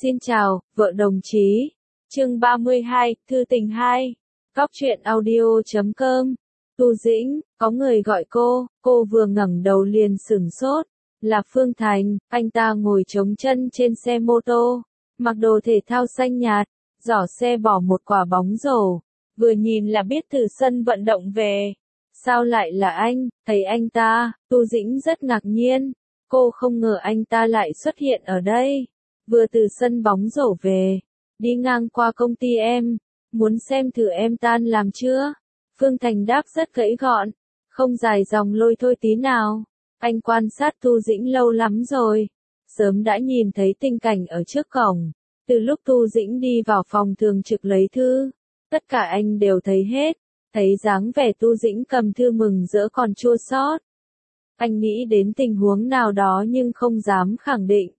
Xin chào, vợ đồng chí. Chương 32, Thư tình 2. Góc truyện audio.com. Tu Dĩnh, có người gọi cô vừa ngẩng đầu liền sửng sốt. Là Phương Thành, anh ta ngồi chống chân trên xe mô tô, mặc đồ thể thao xanh nhạt, giỏ xe bỏ một quả bóng rổ. Vừa nhìn là biết từ sân vận động về. Sao lại là anh? Thấy anh ta, Tu Dĩnh rất ngạc nhiên. Cô không ngờ anh ta lại xuất hiện ở đây. Vừa từ sân bóng rổ về, đi ngang qua công ty em, muốn xem thử em tan làm chưa? Phương Thành đáp rất gãy gọn, không dài dòng lôi thôi tí nào. Anh quan sát Tu Dĩnh lâu lắm rồi, sớm đã nhìn thấy tình cảnh ở trước cổng. Từ lúc Tu Dĩnh đi vào phòng thường trực lấy thư, tất cả anh đều thấy hết, thấy dáng vẻ Tu Dĩnh cầm thư mừng rỡ còn chua xót. Anh nghĩ đến tình huống nào đó nhưng không dám khẳng định.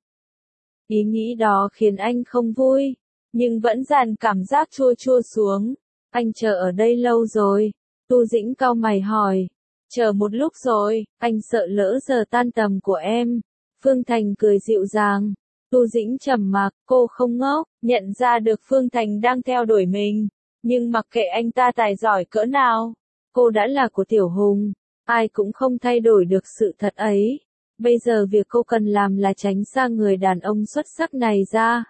Ý nghĩ đó khiến anh không vui, nhưng vẫn dàn cảm giác chua chua xuống. Anh chờ ở đây lâu rồi. Tu Dĩnh cau mày hỏi. Chờ một lúc rồi, anh sợ lỡ giờ tan tầm của em. Phương Thành cười dịu dàng. Tu Dĩnh trầm mặc, cô không ngốc, nhận ra được Phương Thành đang theo đuổi mình. Nhưng mặc kệ anh ta tài giỏi cỡ nào, cô đã là của Tiểu Hùng. Ai cũng không thay đổi được sự thật ấy. Bây giờ việc cô cần làm là tránh xa người đàn ông xuất sắc này ra.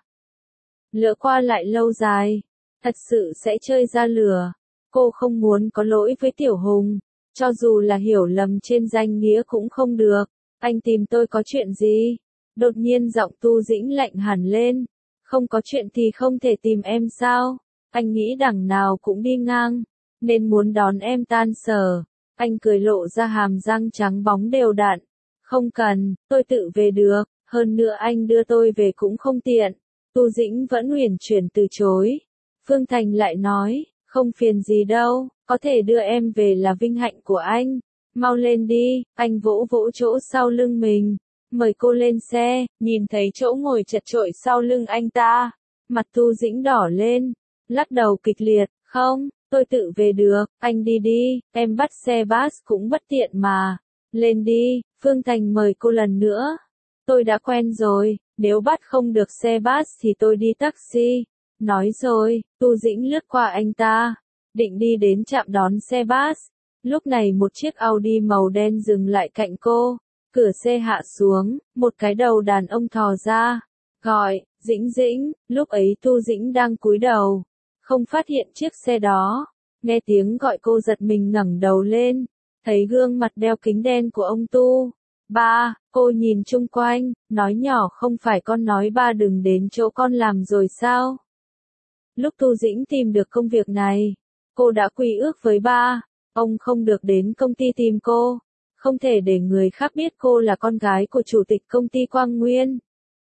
Lỡ qua lại lâu dài, thật sự sẽ chơi ra lửa. Cô không muốn có lỗi với Tiểu Hùng, cho dù là hiểu lầm trên danh nghĩa cũng không được. Anh tìm tôi có chuyện gì? Đột nhiên giọng Tu Dĩnh lạnh hẳn lên. Không có chuyện thì không thể tìm em sao? Anh nghĩ đằng nào cũng đi ngang, nên muốn đón em tan sở. Anh cười lộ ra hàm răng trắng bóng đều đặn. Không cần, tôi tự về được, hơn nữa anh đưa tôi về cũng không tiện. Tu Dĩnh vẫn uyển chuyển từ chối. Phương Thành lại nói, không phiền gì đâu, có thể đưa em về là vinh hạnh của anh. Mau lên đi, anh vỗ vỗ chỗ sau lưng mình. Mời cô lên xe, nhìn thấy chỗ ngồi chật chội sau lưng anh ta. Mặt Tu Dĩnh đỏ lên, lắc đầu kịch liệt, không, tôi tự về được, anh đi đi, em bắt xe bus cũng bất tiện mà. Lên đi, Phương Thành mời cô lần nữa. Tôi đã quen rồi, nếu bắt không được xe bus thì tôi đi taxi. Nói rồi, Tu Dĩnh lướt qua anh ta, định đi đến trạm đón xe bus. Lúc này một chiếc Audi màu đen dừng lại cạnh cô. Cửa xe hạ xuống, một cái đầu đàn ông thò ra, gọi, Dĩnh Dĩnh. Lúc ấy Tu Dĩnh đang cúi đầu, không phát hiện chiếc xe đó. Nghe tiếng gọi cô giật mình ngẩng đầu lên, thấy gương mặt đeo kính đen của ông Tu. Ba, cô nhìn chung quanh, nói nhỏ, không phải con nói ba đừng đến chỗ con làm rồi sao? Lúc Tu Dĩnh tìm được công việc này, cô đã quy ước với ba, ông không được đến công ty tìm cô, không thể để người khác biết cô là con gái của chủ tịch công ty Quang Nguyên.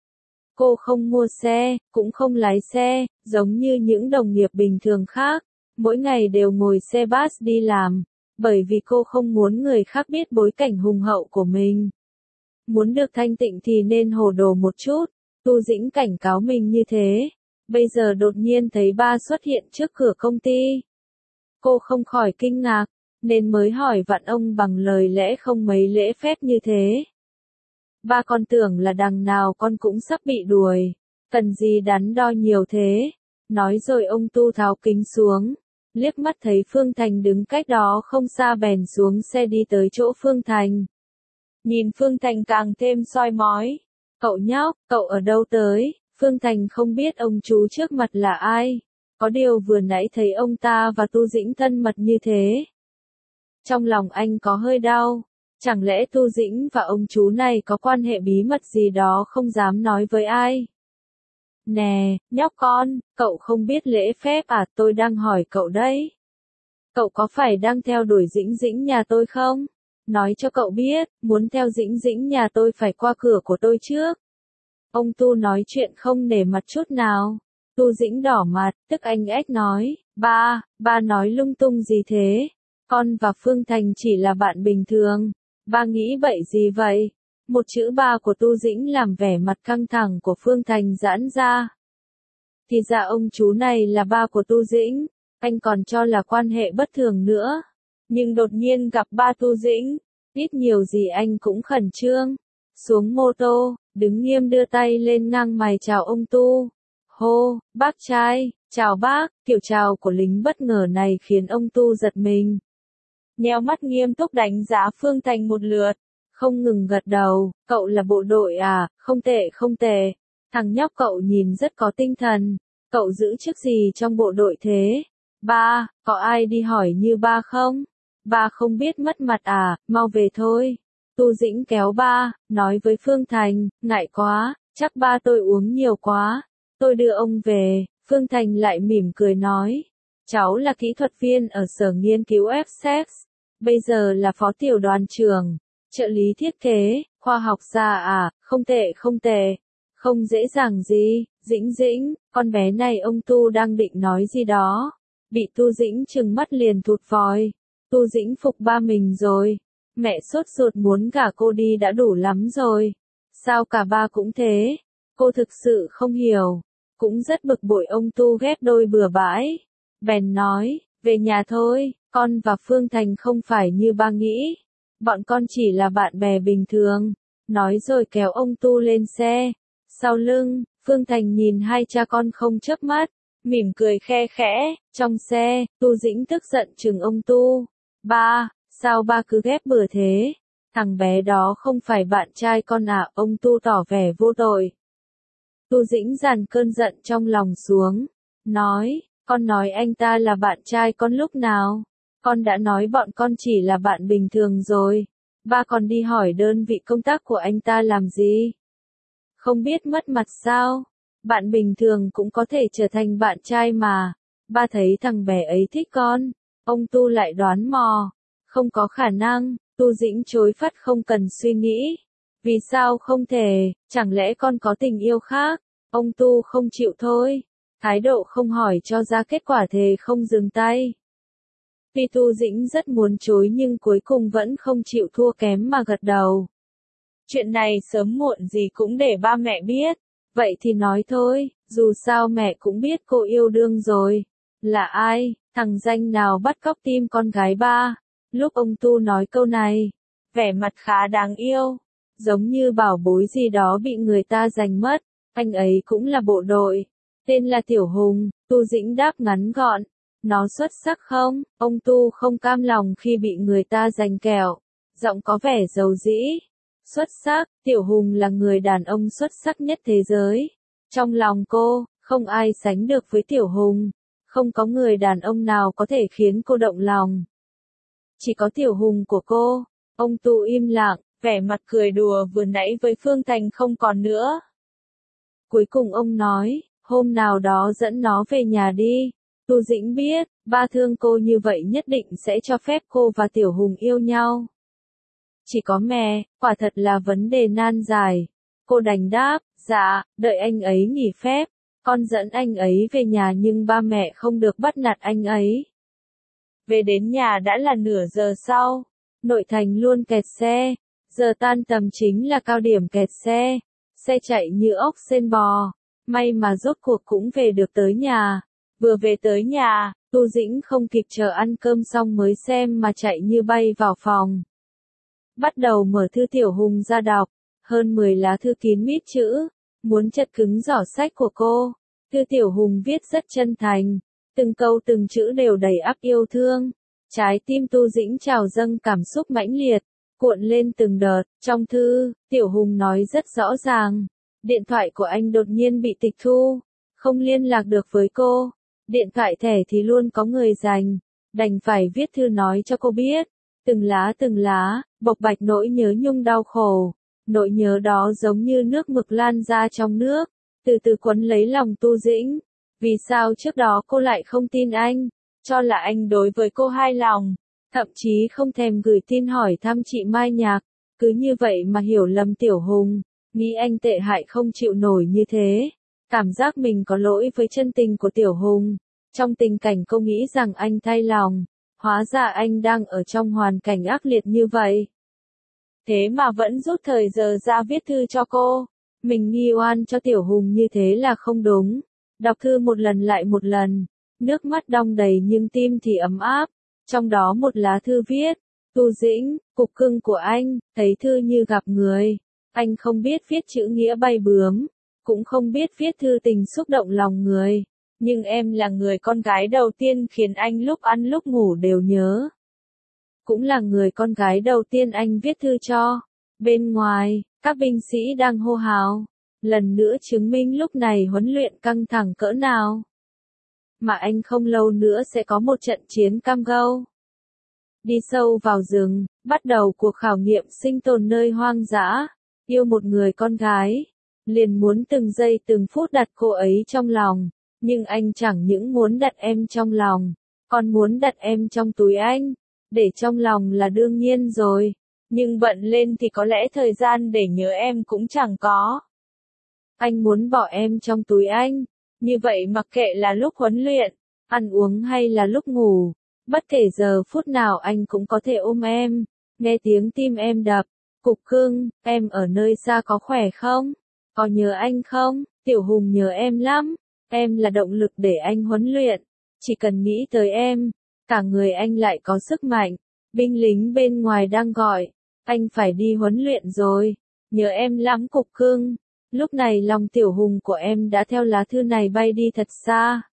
Cô không mua xe, cũng không lái xe, giống như những đồng nghiệp bình thường khác, mỗi ngày đều ngồi xe bus đi làm, bởi vì cô không muốn người khác biết bối cảnh hùng hậu của mình. Muốn được thanh tịnh thì nên hồ đồ một chút. Tu Dĩnh cảnh cáo mình như thế. Bây giờ đột nhiên thấy ba xuất hiện trước cửa công ty. Cô không khỏi kinh ngạc, nên mới hỏi vặn ông bằng lời lẽ không mấy lễ phép như thế. Ba con tưởng là đằng nào con cũng sắp bị đuổi, cần gì đắn đo nhiều thế. Nói rồi ông Tu tháo kính xuống, liếc mắt thấy Phương Thành đứng cách đó không xa bèn xuống xe đi tới chỗ Phương Thành. Nhìn Phương Thành càng thêm soi mói. Cậu nhóc, cậu ở đâu tới? Phương Thành không biết ông chú trước mặt là ai. Có điều vừa nãy thấy ông ta và Tu Dĩnh thân mật như thế. Trong lòng anh có hơi đau. Chẳng lẽ Tu Dĩnh và ông chú này có quan hệ bí mật gì đó không dám nói với ai? Nè, nhóc con, cậu không biết lễ phép à? Tôi đang hỏi cậu đấy. Cậu có phải đang theo đuổi Dĩnh Dĩnh nhà tôi không? Nói cho cậu biết, muốn theo Dĩnh Dĩnh nhà tôi phải qua cửa của tôi trước. Ông Tu nói chuyện không nể mặt chút nào. Tu Dĩnh đỏ mặt, tức anh ếch nói, ba nói lung tung gì thế? Con và Phương Thành chỉ là bạn bình thường. Ba nghĩ bậy gì vậy? Một chữ ba của Tu Dĩnh làm vẻ mặt căng thẳng của Phương Thành giãn ra. Thì ra ông chú này là ba của Tu Dĩnh, anh còn cho là quan hệ bất thường nữa. Nhưng đột nhiên gặp ba Tu Dĩnh, ít nhiều gì anh cũng khẩn trương. Xuống mô tô, đứng nghiêm đưa tay lên ngang mày chào ông Tu. Hô, bác trai, chào bác, kiểu chào của lính bất ngờ này khiến ông Tu giật mình. Nheo mắt nghiêm túc đánh giá Phương Thành một lượt, không ngừng gật đầu, cậu là bộ đội à, không tệ không tệ. Thằng nhóc cậu nhìn rất có tinh thần, cậu giữ chức gì trong bộ đội thế? Ba, có ai đi hỏi như ba không? Ba không biết mất mặt à, mau về thôi. Tu Dĩnh kéo ba, nói với Phương Thành, ngại quá, chắc ba tôi uống nhiều quá. Tôi đưa ông về, Phương Thành lại mỉm cười nói. Cháu là kỹ thuật viên ở sở nghiên cứu Essex, bây giờ là phó tiểu đoàn trưởng, trợ lý thiết kế, khoa học gia à, không tệ không tệ. Không dễ dàng gì, Dĩnh Dĩnh, con bé này ông Tu đang định nói gì đó. Bị Tu Dĩnh trừng mắt liền thụt vòi. Tu Dĩnh phục ba mình rồi. Mẹ sốt ruột muốn gả cô đi đã đủ lắm rồi. Sao cả ba cũng thế? Cô thực sự không hiểu. Cũng rất bực bội ông Tu ghép đôi bừa bãi. Bèn nói, về nhà thôi, con và Phương Thành không phải như ba nghĩ. Bọn con chỉ là bạn bè bình thường. Nói rồi kéo ông Tu lên xe. Sau lưng, Phương Thành nhìn hai cha con không chớp mắt, mỉm cười khe khẽ. Trong xe, Tu Dĩnh tức giận chừng ông Tu. Ba, sao ba cứ ghép bừa thế? Thằng bé đó không phải bạn trai con à? Ông Tu tỏ vẻ vô tội. Tu Dĩnh dàn cơn giận trong lòng xuống, nói, con nói anh ta là bạn trai con lúc nào? Con đã nói bọn con chỉ là bạn bình thường rồi. Ba còn đi hỏi đơn vị công tác của anh ta làm gì? Không biết mất mặt sao? Bạn bình thường cũng có thể trở thành bạn trai mà. Ba thấy thằng bé ấy thích con. Ông Tu lại đoán mò. Không có khả năng, Tu Dĩnh chối phắt không cần suy nghĩ. Vì sao không thể, chẳng lẽ con có tình yêu khác? Ông Tu không chịu thôi. Thái độ không hỏi cho ra kết quả thề không dừng tay. Tuy Tu Dĩnh rất muốn chối nhưng cuối cùng vẫn không chịu thua kém mà gật đầu. Chuyện này sớm muộn gì cũng để ba mẹ biết. Vậy thì nói thôi, dù sao mẹ cũng biết cô yêu đương rồi. Là ai, thằng danh nào bắt cóc tim con gái ba? Lúc ông Tu nói câu này, vẻ mặt khá đáng yêu. Giống như bảo bối gì đó bị người ta giành mất. Anh ấy cũng là bộ đội. Tên là Tiểu Hùng, Tu Dĩnh đáp ngắn gọn. Nó xuất sắc không? Ông Tu không cam lòng khi bị người ta giành kẹo. Giọng có vẻ dầu dĩ. Xuất sắc, Tiểu Hùng là người đàn ông xuất sắc nhất thế giới. Trong lòng cô, không ai sánh được với Tiểu Hùng. Không có người đàn ông nào có thể khiến cô động lòng. Chỉ có Tiểu Hùng của cô. Ông Tu im lặng, vẻ mặt cười đùa vừa nãy với Phương Thành không còn nữa. Cuối cùng ông nói, hôm nào đó dẫn nó về nhà đi. Tu Dĩnh biết, ba thương cô như vậy nhất định sẽ cho phép cô và Tiểu Hùng yêu nhau. Chỉ có mẹ, quả thật là vấn đề nan giải. Cô đành đáp, dạ, đợi anh ấy nghỉ phép. Con dẫn anh ấy về nhà nhưng ba mẹ không được bắt nạt anh ấy. Về đến nhà đã là nửa giờ sau. Nội thành luôn kẹt xe. Giờ tan tầm chính là cao điểm kẹt xe. Xe chạy như ốc sên bò. May mà rốt cuộc cũng về được tới nhà. Vừa về tới nhà, Tu Dĩnh không kịp chờ ăn cơm xong mới xem mà chạy như bay vào phòng. Bắt đầu mở thư Tiểu Hùng ra đọc. Hơn 10 lá thư kín mít chữ. Muốn chật cứng giỏ sách của cô. Thư Tiểu Hùng viết rất chân thành. Từng câu từng chữ đều đầy ắp yêu thương. Trái tim Tu Dĩnh trào dâng cảm xúc mãnh liệt. Cuộn lên từng đợt. Trong thư, Tiểu Hùng nói rất rõ ràng. Điện thoại của anh đột nhiên bị tịch thu. Không liên lạc được với cô. Điện thoại thẻ thì luôn có người giành. Đành phải viết thư nói cho cô biết. Từng lá, bộc bạch nỗi nhớ nhung đau khổ. Nỗi nhớ đó giống như nước mực lan ra trong nước. Từ từ quấn lấy lòng Tu Dĩnh. Vì sao trước đó cô lại không tin anh? Cho là anh đối với cô hai lòng. Thậm chí không thèm gửi tin hỏi thăm chị Mai Nhạc. Cứ như vậy mà hiểu lầm Tiểu Hùng. Nghĩ anh tệ hại không chịu nổi như thế. Cảm giác mình có lỗi với chân tình của Tiểu Hùng. Trong tình cảnh cô nghĩ rằng anh thay lòng. Hóa ra anh đang ở trong hoàn cảnh ác liệt như vậy. Thế mà vẫn rút thời giờ ra viết thư cho cô. Mình nghi oan cho Tiểu Hùng như thế là không đúng. Đọc thư một lần lại một lần. Nước mắt đong đầy nhưng tim thì ấm áp. Trong đó một lá thư viết. Tu Dĩnh, cục cưng của anh, thấy thư như gặp người. Anh không biết viết chữ nghĩa bay bướm. cũng không biết viết thư tình xúc động lòng người. Nhưng em là người con gái đầu tiên khiến anh lúc ăn lúc ngủ đều nhớ. Cũng là người con gái đầu tiên anh viết thư cho. Bên ngoài, các binh sĩ đang hô hào. Lần nữa chứng minh lúc này huấn luyện căng thẳng cỡ nào. Mà anh không lâu nữa sẽ có một trận chiến cam go. Đi sâu vào rừng, bắt đầu cuộc khảo nghiệm sinh tồn nơi hoang dã. Yêu một người con gái. Liền muốn từng giây từng phút đặt cô ấy trong lòng. Nhưng anh chẳng những muốn đặt em trong lòng, còn muốn đặt em trong túi anh. Để trong lòng là đương nhiên rồi. Nhưng bận lên thì có lẽ thời gian để nhớ em cũng chẳng có. Anh muốn bỏ em trong túi anh. Như vậy mặc kệ là lúc huấn luyện, ăn uống hay là lúc ngủ. Bất kể giờ phút nào anh cũng có thể ôm em. Nghe tiếng tim em đập. Cục cưng, em ở nơi xa có khỏe không? Có nhớ anh không? Tiểu Hùng nhớ em lắm. Em là động lực để anh huấn luyện. Chỉ cần nghĩ tới em, cả người anh lại có sức mạnh. Binh lính bên ngoài đang gọi. Anh phải đi huấn luyện rồi. Nhớ em lắm cục cưng. Lúc này lòng Tiểu Hùng của em đã theo lá thư này bay đi thật xa.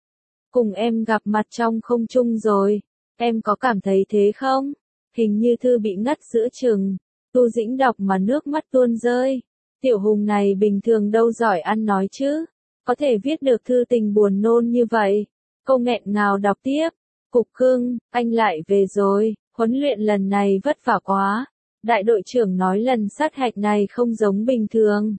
Cùng em gặp mặt trong không trung rồi. Em có cảm thấy thế không? Hình như thư bị ngắt giữa chừng. Tu Dĩnh đọc mà nước mắt tuôn rơi. Tiểu Hùng này bình thường đâu giỏi ăn nói chứ. Có thể viết được thư tình buồn nôn như vậy. Cô nghẹn ngào đọc tiếp. Cục cưng, anh lại về rồi. Huấn luyện lần này vất vả quá. Đại đội trưởng nói lần sát hạch này không giống bình thường.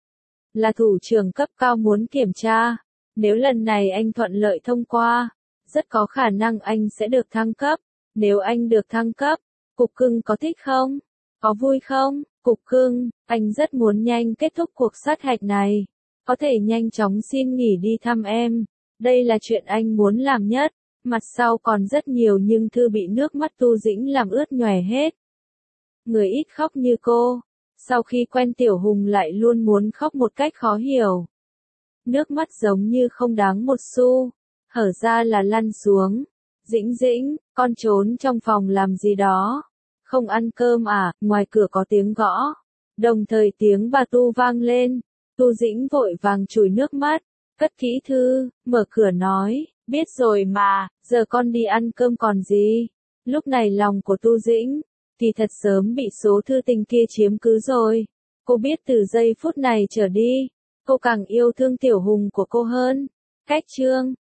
Là thủ trưởng cấp cao muốn kiểm tra. Nếu lần này anh thuận lợi thông qua, rất có khả năng anh sẽ được thăng cấp. Nếu anh được thăng cấp, cục cưng có thích không? Có vui không? Cục cưng, anh rất muốn nhanh kết thúc cuộc sát hạch này. Có thể nhanh chóng xin nghỉ đi thăm em. Đây là chuyện anh muốn làm nhất. Mặt sau còn rất nhiều nhưng thư bị nước mắt Tu Dĩnh làm ướt nhòe hết. Người ít khóc như cô. Sau khi quen Tiểu Hùng lại luôn muốn khóc một cách khó hiểu. Nước mắt giống như không đáng một xu. Hở ra là lăn xuống. Dĩnh Dĩnh, con trốn trong phòng làm gì đó. Không ăn cơm à? Ngoài cửa có tiếng gõ. Đồng thời tiếng bà Tu vang lên. Tu Dĩnh vội vàng chùi nước mắt. Cất kỹ thư, mở cửa nói. Biết rồi mà, giờ con đi ăn cơm còn gì. Lúc này lòng của Tu Dĩnh thì thật sớm bị số thư tình kia chiếm cứ rồi. Cô biết từ giây phút này trở đi, cô càng yêu thương Tiểu Hùng của cô hơn. Cách chương